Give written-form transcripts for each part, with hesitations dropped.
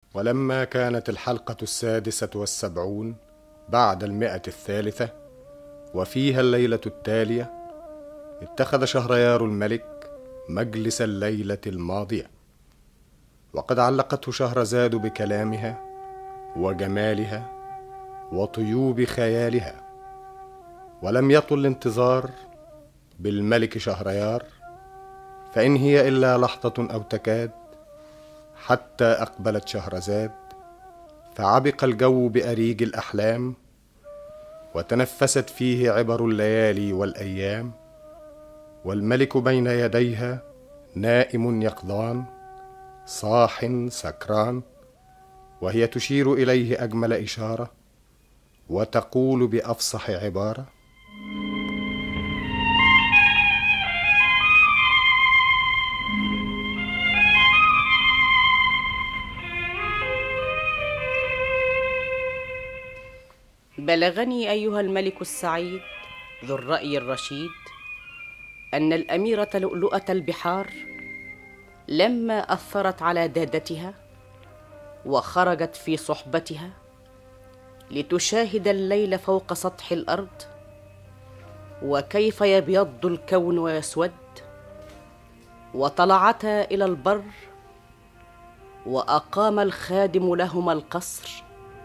ولما كانت الحلقة 76 بعد 100 وفيها الليلة التالية، اتخذ شهريار الملك مجلس الليلة الماضية، وقد علقته شهرزاد بكلامها وجمالها وطيوب خيالها، ولم يطل الانتظار بالملك شهريار، فإن هي إلا لحظة أو تكاد حتى أقبلت شهرزاد، فعبق الجو بأريج الأحلام، وتنفست فيه عبر الليالي والأيام، والملك بين يديها نائم يقظان صاح سكران، وهي تشير إليه أجمل إشارة وتقول بأفصح عبارة: بلغني أيها الملك السعيد ذو الرأي الرشيد أن الأميرة لؤلؤة البحار لما أثرت على دادتها وخرجت في صحبتها لتشاهد الليل فوق سطح الأرض، وكيف يبيض الكون ويسود، وطلعتا إلى البر، وأقام الخادم لهما القصر،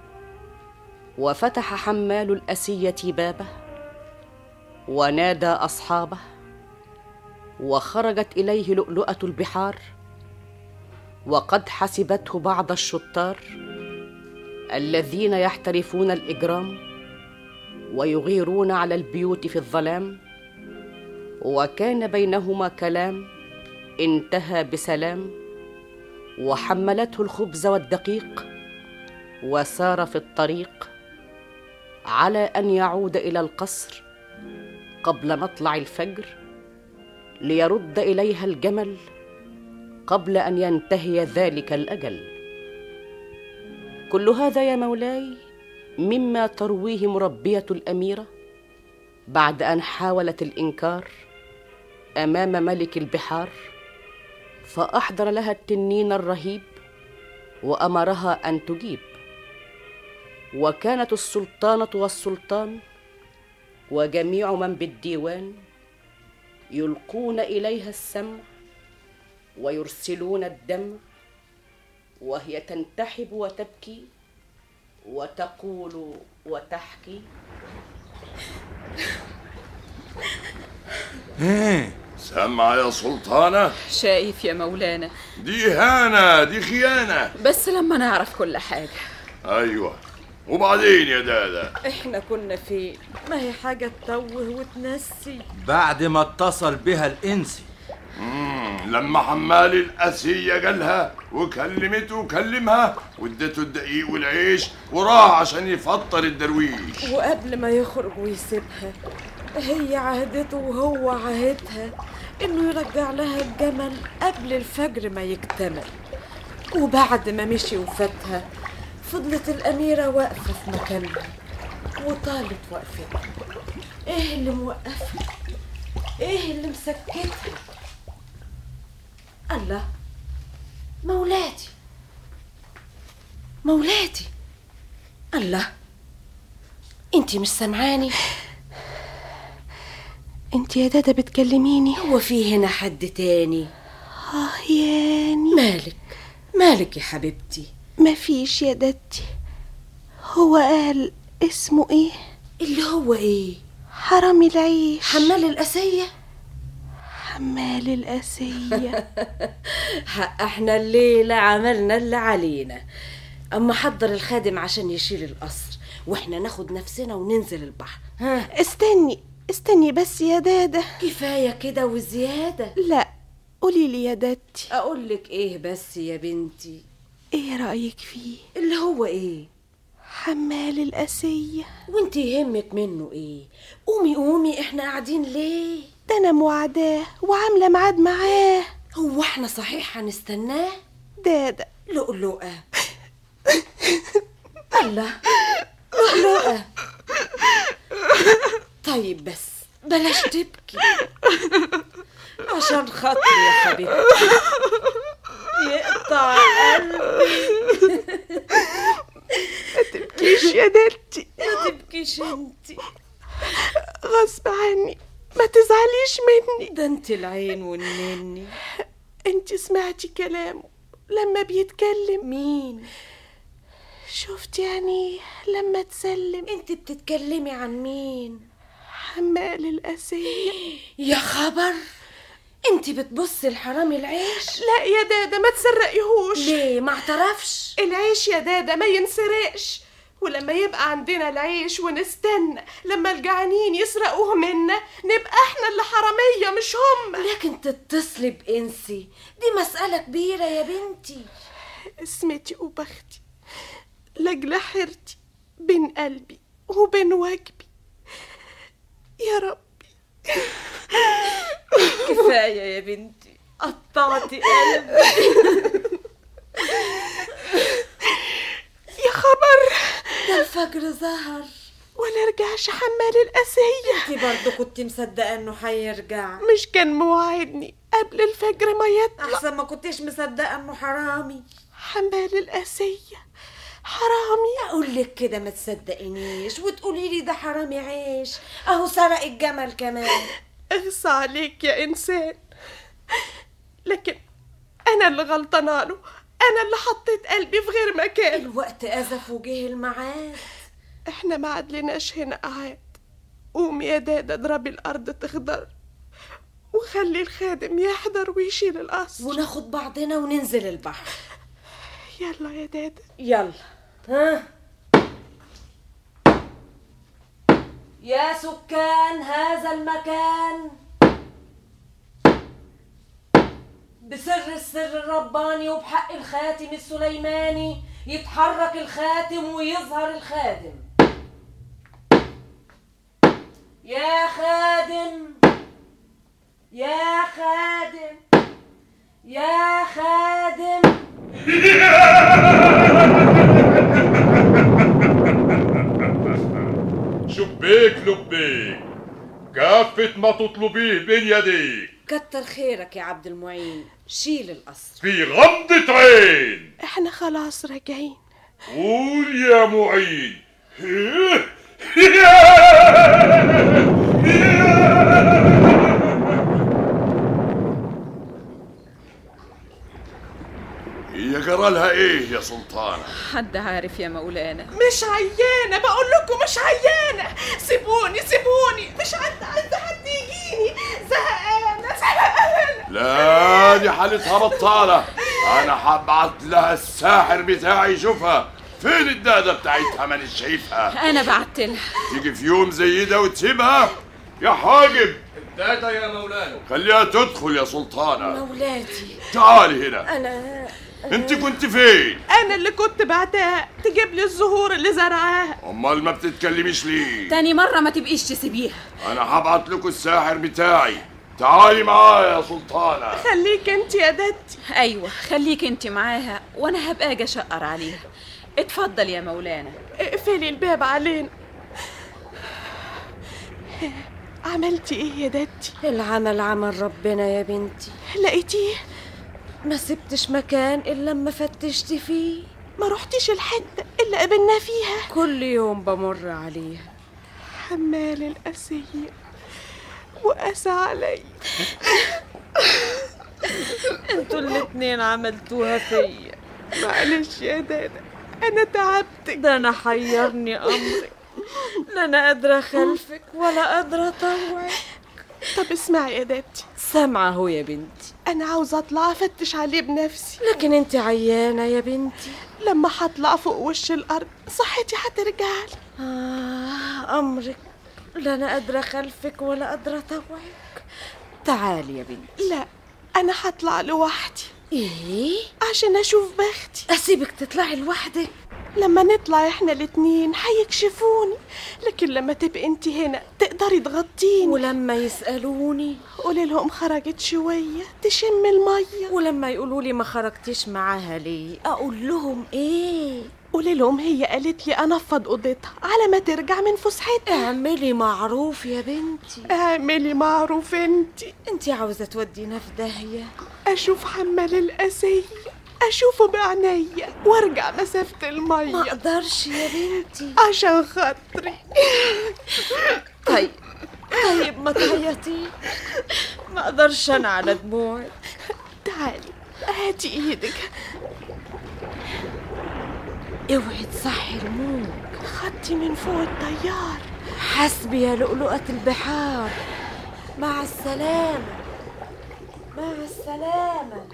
وفتح حمال الأسية بابه ونادى أصحابه، وخرجت إليه لؤلؤة البحار، وقد حسبته بعض الشطار الذين يحترفون الإجرام ويغيرون على البيوت في الظلام، وكان بينهما كلام انتهى بسلام، وحملته الخبز والدقيق، وسار في الطريق على أن يعود إلى القصر قبل مطلع الفجر ليرد إليها الجمل قبل أن ينتهي ذلك الأجل. كل هذا يا مولاي مما ترويه مربية الأميرة بعد أن حاولت الإنكار أمام ملك البحار، فأحضر لها التنين الرهيب وأمرها أن تجيب. وكانت السلطانة والسلطان وجميع من بالديوان يلقون إليها السمع ويرسلون الدمع، وهي تنتحب وتبكي وتقول وتحكي: سمع يا سلطانة؟ شايف يا مولانا؟ دي إهانة، دي خيانة. بس لما نعرف كل حاجة. أيوة، وبعدين يا دادا؟ احنا كنا فين؟ ما هي حاجة تتوه وتنسي. بعد ما اتصل بها الإنسي لما حمال الأسية جالها وكلمته وكلمها وادته الدقيق والعيش وراح عشان يفطر الدرويش، وقبل ما يخرج ويسيبها هي عهدته وهو عهدها انه يرجع لها الجمل قبل الفجر ما يكتمل. وبعد ما مشي وفاتها فضلت الأميرة واقفة في مكانها وطالت وقفتها. ايه اللي موقفها؟ ايه اللي مسكتها؟ الله، مولاتي مولاتي، الله، انتي مش سمعاني؟ انتي يا دادا بتكلميني؟ هو في هنا حد تاني؟ ياني. مالك يا حبيبتي؟ مفيش يا دادتي. هو قال اسمه ايه؟ اللي هو ايه؟ حرامي العيش. حمال الأسية. حمال الأسية. احنا الليلة عملنا اللي علينا. اما حضر الخادم عشان يشيل القصر واحنا ناخد نفسنا وننزل البحر. ها، استني بس يا دادا. كفاية كده وزيادة. لا، قولي لي يا دادتي. اقولك ايه بس يا بنتي؟ ايه رأيك فيه؟ اللي هو ايه؟ حمال الأسية. وانتي يهمك منه ايه؟ قومي احنا قاعدين ليه؟ ده انا موعداه وعاملة ميعاد معاه. هو احنا صحيح هنستناه؟ دادا لؤلؤة. الله، لؤلؤة. طيب بس بلاش تبكي عشان خاطري يا حبيبتي. يقطع قلبي. ما تبكيش يا دادتي، ما تبكيش انتي، غصب عني، ما تزعليش مني. ده انت العين والنني. انت سمعتي كلامه لما بيتكلم؟ مين؟ شفت يعني لما تسلم؟ انت بتتكلمي عن مين؟ حمال الأسية. يا خبر، انت بتبصي الحرامي العيش؟ لا يا دادا ما تسرقيهوش. ليه ما اعترفش؟ العيش يا دادا ما ينسرقش، ولما يبقى عندنا العيش ونستنى لما الجعانين يسرقوه منا نبقى احنا اللي حرامية مش هم. لكن تتصلي بإنسي دي مسألة كبيرة يا بنتي. اسمتي وبختي لجل حيرتي بين قلبي وبين واجبي يا ربي. كفاية يا بنتي، قطعتي قلبي. يا خبر، ده الفجر ظهر ولا رجعش حمال الأسية. انتي برضو كنت مصدقة انه حيرجع؟ مش كان موعدني قبل الفجر ما يطلع؟ احسن ما كنتش مصدقة انه حرامي. حمال الأسية حرامي؟ اقول لك كده ما تصدقينيش وتقولي لي ده حرامي عيش، اهو سرق الجمل كمان. اغصى عليك يا إنسان، لكن أنا اللي غلطانة له، أنا اللي حطيت قلبي في غير مكان. الوقت أزف وجه الميعاد. احنا ما عدلناش هنا قعاد. قومي يا دادا اضربي الأرض تخضر، وخلي الخادم يحضر ويشيل القصر، وناخد بعضنا وننزل البحر. يلا يا دادا يلا. ها يا سكان هذا المكان، بسر السر الرباني وبحق الخاتم السليماني يتحرك الخاتم ويظهر الخادم. يا خادم يا خادم يا خادم. شبيك لبيك، كافة ما تطلبيه بين يديك. كتر خيرك يا عبد المعين، شيل القصر في غمضة عين. احنا خلاص راجعين. قول يا معين. هي جرالها ايه يا سلطانة؟ حد عارف يا مولانا؟ مش عيانة، بقول لكم مش عيانة. سيبوني سيبوني، مش عايزة حد يجيني، زهقانة زهقانة. لا دي حالتها بطالة، انا هبعت لها الساحر بتاعي يشوفها. فين الدادة بتاعتها؟ مانيش شايفها. انا بعتلها. تيجي في يوم زي ده وتسيبها؟ يا حاجب الدادة يا مولانا. خليها تدخل يا سلطانة. مولاتي تعالي هنا. أنا انت كنت فين؟ انا اللي كنت بعتها تجيب لي الزهور اللي زرعاها. امال ما بتتكلميش ليه؟ تاني مرة ما تبقيش تسيبيها. انا هبعت لكم الساحر بتاعي، تعالي معايا يا سلطانة. خليك انت يا دادتي. ايوه خليك انت معاها وانا هبقى اجي اشقر عليها. اتفضل يا مولانا. اقفلي الباب علينا. عملتي ايه يا دادتي؟ العمل عمل ربنا يا بنتي. لقيتيه؟ ما سبتش مكان إلا لما فتشت فيه. ما رحتيش الحتة اللي قابلنا فيها؟ كل يوم بمر عليها. حمال الأسية وقسى علي. انتوا الاتنين عملتوها فيا. معلش يا دادا، أنا تعبتك. ده أنا حيرني أمري، لا أنا قادرة خلفك ولا قادرة أطوعك. طب اسمعي يا دادتي، سامعة اهو يا بنتي. أنا عاوزة أطلع أفتش عليه بنفسي. لكن انت عيانة يا بنتي. لما هطلع فوق وش الأرض صحتي هترجعلي. أمرك، لا أنا قادرة خلفك ولا قادرة أطوعك. تعالي يا بنتي. لا أنا هطلع لوحدي. إيه؟ عشان أشوف بختي. أسيبك تطلعي لوحدك؟ لما نطلع احنا الاتنين هيكشفوني، لكن لما تبقي انت هنا تقدري تغطيني. ولما يسألوني قولي لهم خرجت شوية تشم المية. ولما يقولوا لي ما خرجتيش معاها ليه أقول لهم إيه؟ قولي لهم هي قالت لي أنفض أوضتها على ما ترجع من فسحتها. اعملي معروف يا بنتي. اعملي معروف انت. انت عاوزة تودينا في داهية. أشوف حمال الأسية اشوفه بعينيا وارجع مسافة ما المية اقدرش يا بنتي. عشان خاطري. طيب ما تعيطيش، ما اقدرش انا على دموعي. تعالي هاتي ايدك. اوعي تصحي الموج. خدتي من فوق الطيار. حسبي يا لؤلؤة البحار. مع السلامة مع السلامة.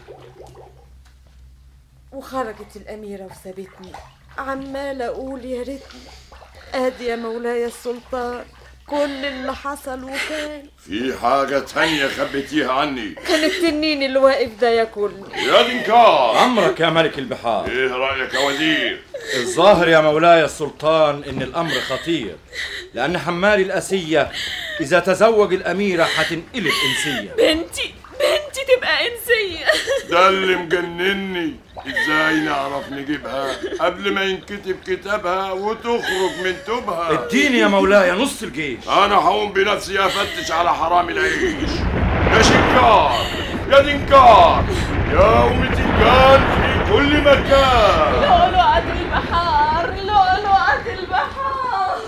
وخرجت الأميرة وسابتني عمالة أقول يا ريتني. آدي يا مولاي السلطان كل اللي حصل وكان. في حاجة تانية خبيتيها عني. كان التنين اللي واقف ده ياكلني. يا دنكار، أمرك يا ملك البحار. ايه رأيك يا وزير؟ الظاهر يا مولاي السلطان إن الأمر خطير، لأن حمال الأسية إذا تزوج الأميرة هتنقلب إنسية. بنتي تبقى إنسية. ده اللي مجنني. ازاي نعرف نجيبها قبل ما ينكتب كتابها وتخرج من توبها؟ اديني يا مولاي نص الجيش. انا هقوم بنفسي افتش على حرامي العيش. يا شنكار، يا دنكار، يا ام تنجان في كل مكان. لؤلؤة البحار، لؤلؤة البحار.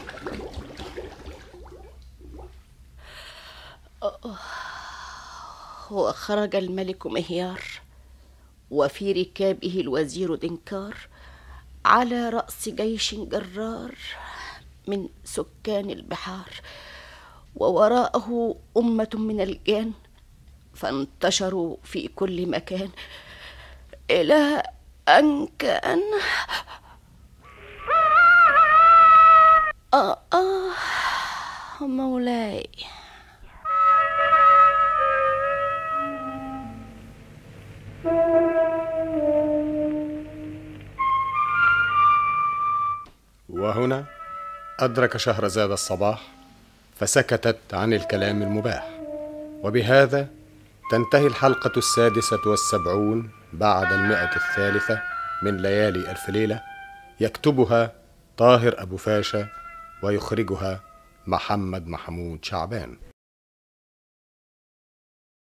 وخرج الملك مهيار وفي ركابه الوزير دنكار على رأس جيش جرار من سكان البحار، ووراءه أمة من الجان، فانتشروا في كل مكان إلى أن كان مولاي. وهنا أدرك شهرزاد الصباح فسكتت عن الكلام المباح. وبهذا تنتهي الحلقة 76 بعد 100 من ليالي ألف ليلة. يكتبها طاهر أبو فاشا ويخرجها محمد محمود شعبان.